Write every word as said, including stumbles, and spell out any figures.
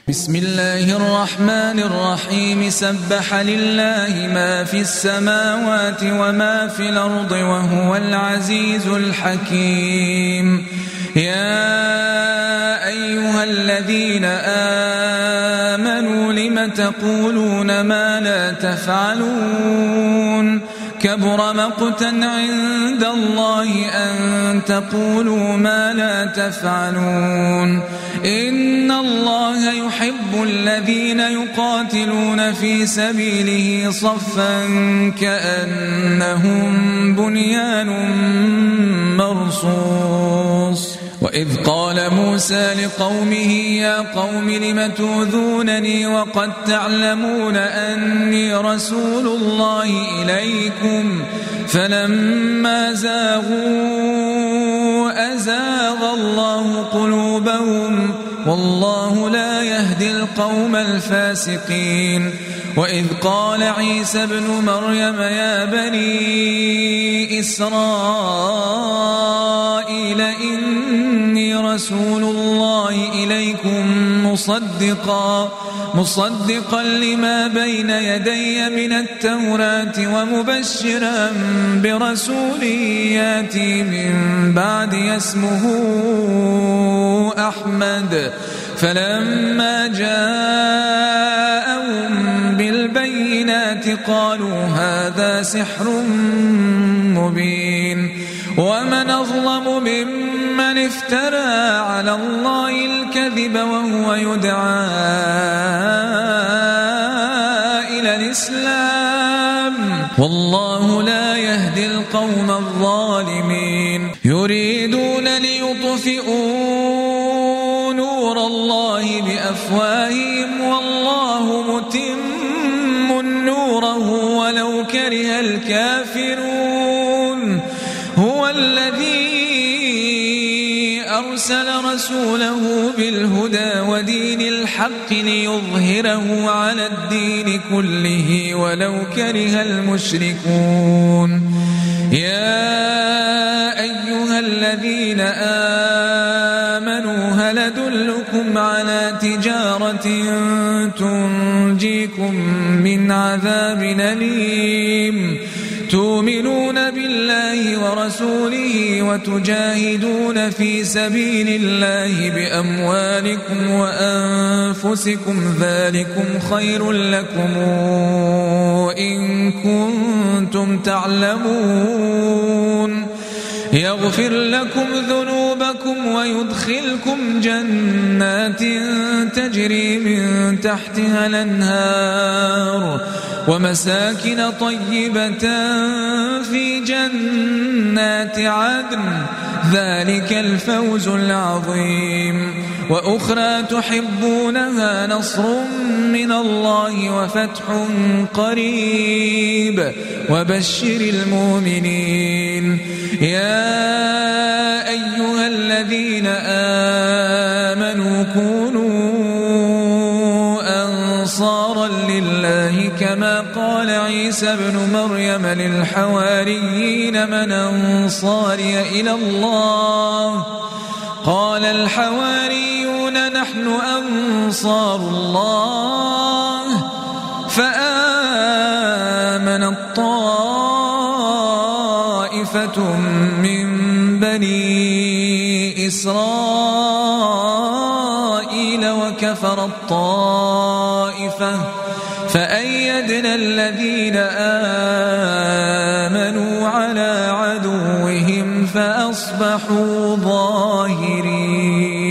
بسم الله الرحمن الرحيم سبح لله ما في السماوات وما في الأرض وهو العزيز الحكيم. يا أيها الذين آمنوا لم تقولون ما لا تفعلون كبر مقتا عند الله أن تقولوا ما لا تفعلون. إن الله يحب الذين يقاتلون في سبيله صفا كأنهم بنيان مرصوص. وإذ قال موسى لقومه يا قوم لم تؤذونني وقد تعلمون أني رسول الله إليكم فلما زاغوا أزاغ الله قلوبهم والله لا يهدي القوم الفاسقين. وإذ قال عيسى ابن مريم يا بني إسرائيل إني رسول الله إليكم مصدقا مصدقا لما بين يدي من التوراة ومبشرا برسول ياتي من بعد اسمه أحمد. فلما جاءهم بالبينات قالوا هذا سحر مبين. ومن أظلم ممن افترى على الله الكذب وهو يدعى إلى الإسلام والله لا يهدي القوم الظالمين. يريدون ليطفئوا نور الله بأفواههم والله متم نوره ولو كره الكافرون. هو الذي أرسل رسوله بالهدى ودين الحق ليظهره على الدين كله ولو كره المشركون. يا أيها الذين آمنوا هل أدلكم على تجارة تنجيكم من عذاب أليم تؤمنون بالله ورسوله وتجاهدون في سبيل الله بأموالكم وأنفسكم ذلكم خير لكم إن كنتم تعلمون. يغفر لكم ذنوبكم ويدخلكم جنات تجري من تحتها الأنهار ومساكن طيبة في جنات عدن ذلك الفوز العظيم. وأخرى تحبونها نصر من الله وفتح قريب وبشر المؤمنين. يا أيها الذين آمنوا كونوا أنصارا لله كما قال عيسى ابن مريم للحواريين من أنصاري إلى الله قال الحواريون نحن أنصار الله فآمن الطائفة من بني إسرائيل وكفر الطائفة فأيدنا الذين آمنوا على عدوهم فأصبحوا ظاهرين.